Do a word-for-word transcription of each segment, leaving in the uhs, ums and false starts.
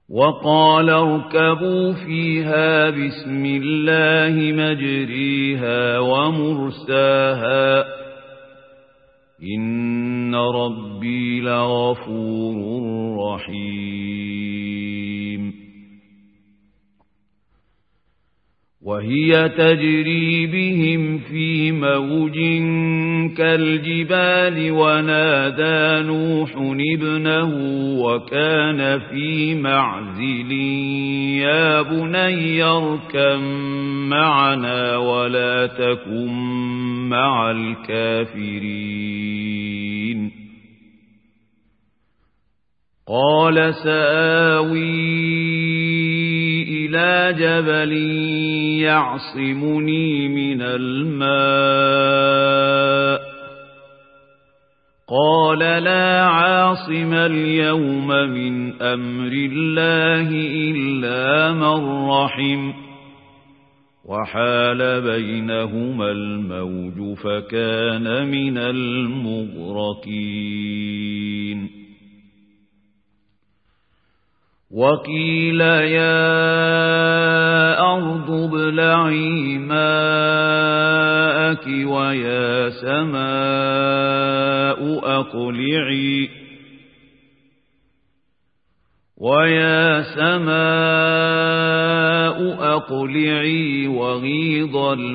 وقال اركبوا فيها بسم الله مجريها ومرساها إن ربي لغفور رحيم وهي تجري بهم في موج كالجبال ونادى نوح ابنه وكان في معزل يا بني اركب معنا ولا تكن مع الكافرين قال سآوي إلى جبل يعصمني من الماء قال لا عاصم اليوم من أمر الله إلا من رحم وحال بينهما الموج فكان من المغرقين وقيل يا أرض ابلعي ماءك ويا سماء أقلعي ويا سماء أقلعي وغيض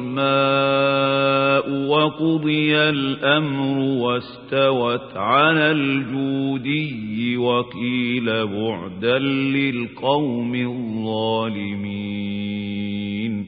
الماء وقضي الأمر واستوت على الجودي وقيل بعدا للقوم الظالمين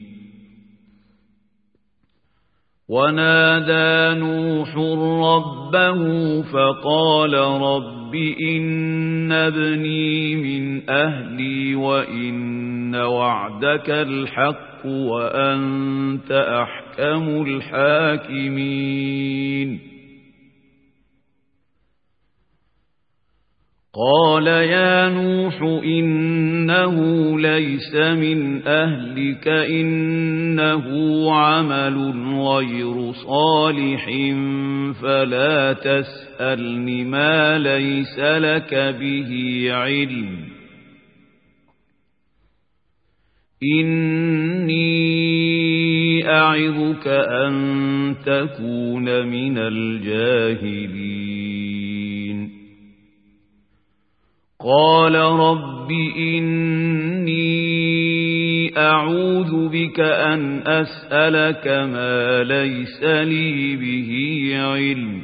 ونادى نوح ربه فقال رب إن ابني من أهلي وإن وعدك الحق وأنت أحكم الحاكمين قال يا نوح إنه ليس من أهلك إنه عمل غير صالح فلا تسألني ما ليس لك به علم إني أعظك أن تكون من الجاهلين قال رب إني أعوذ بك أن أسألك ما ليس لي به علم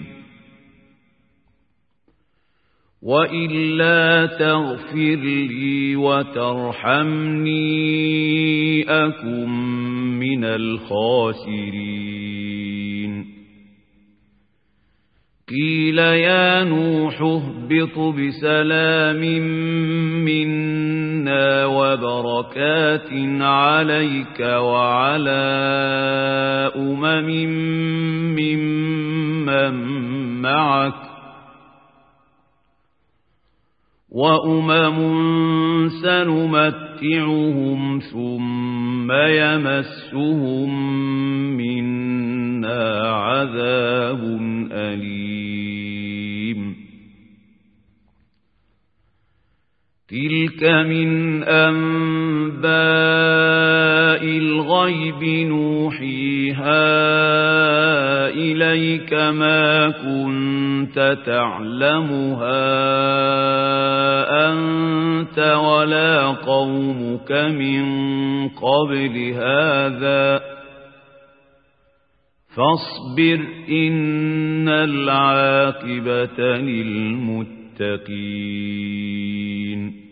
وإلا تغفر لي وترحمني أكن من الخاسرين قيل يا نوح اهبط بسلام منا وبركات عليك وعلى أمم ممن معك وأمم سنمتعهم ثم يمسهم منا عذاب أليم تلك من أنباء الغيب نوحيها إليك ما كنت تعلمها أنت ولا قومك من قبل هذا فاصبر إن العاقبة للمتقين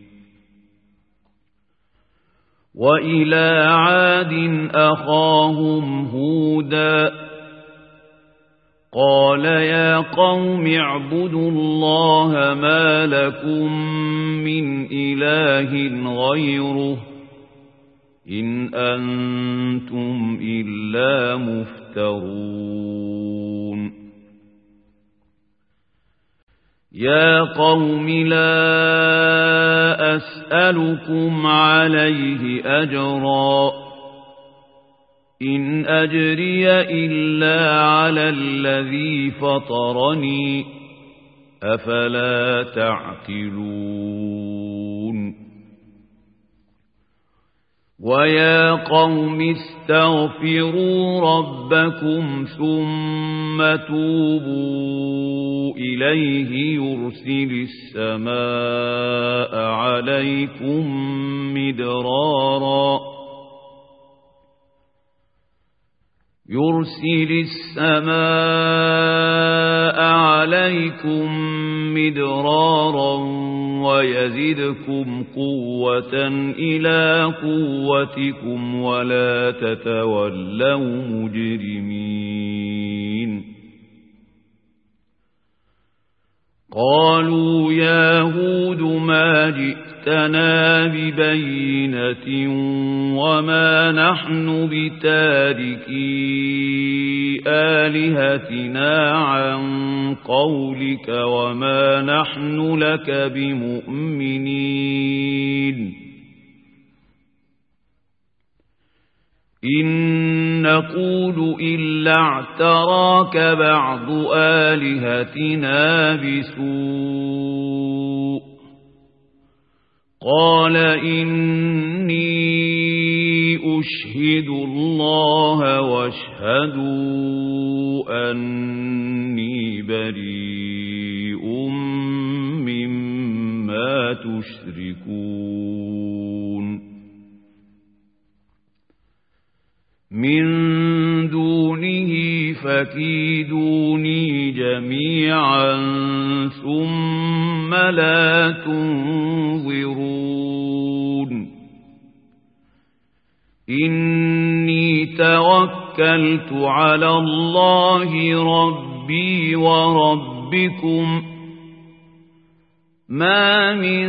وإلى عاد أخاهم هودا قال يا قوم اعبدوا الله ما لكم من إله غيره إن أنتم إلا مفترون يا قوم لا أسألكم عليه أجرا إن أجري إلا على الذي فطرني أفلا تعقلون ويا قوم استغفروا ربكم ثم توبوا إليه يرسل السماء عليكم مدرارا يرسل السماء عليكم مدرارا ويزدكم قوة إلى قوتكم ولا تتولوا مجرمين قالوا يا هود ما جئتنا ببينة وما نحن بتاركي آلهتنا عن قولك وما نحن لك بمؤمنين إن نقول إلا اعتراك بعض آلهتنا بسوء قال إني أشهد الله واشهدوا أني بريء مما تشركون من دونه فكيدوني جميعا ثم لا تنظرون إني توكلت على الله ربي وربكم ما من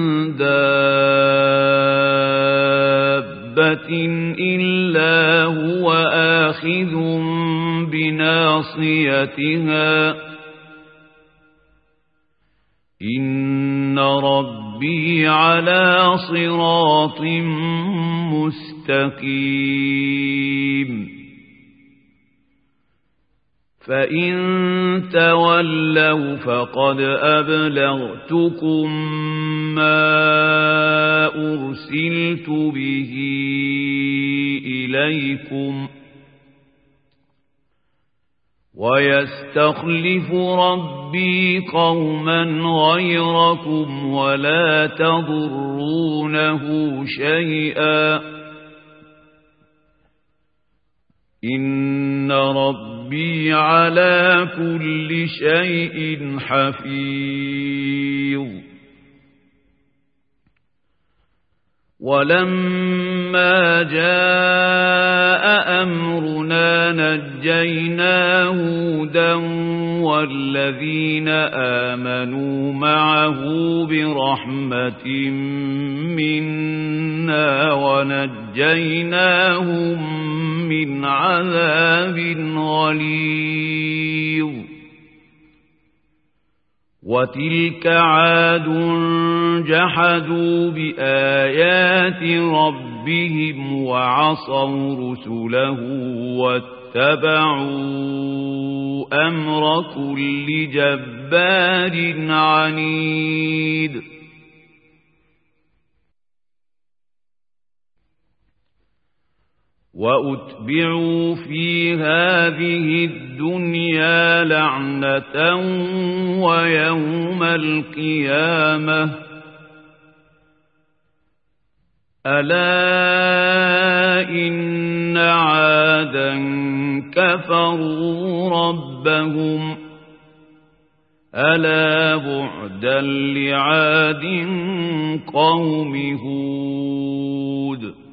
دابة إلا هو آخذ بناصيتها إن ربي على صراط مستقيم فإن تولوا فقد أبلغتكم ما أرسلت به إليكم ويستخلف ربي قوما غيركم ولا تضرونه شيئا إن ربي على كل شيء حفيظ ولما جاء أمرنا نجينا هودا والذين آمنوا معه برحمة منا ونجيناهم من عذاب غليظ وتلك عاد جحدوا بآيات ربهم وعصوا رسله واتبعوا أمر كل جبار عنيد وأتبعوا في هذه الدنيا لعنة ويوم القيامة ألا إن عادا كفروا ربهم ألا بعدا لعاد قوم هود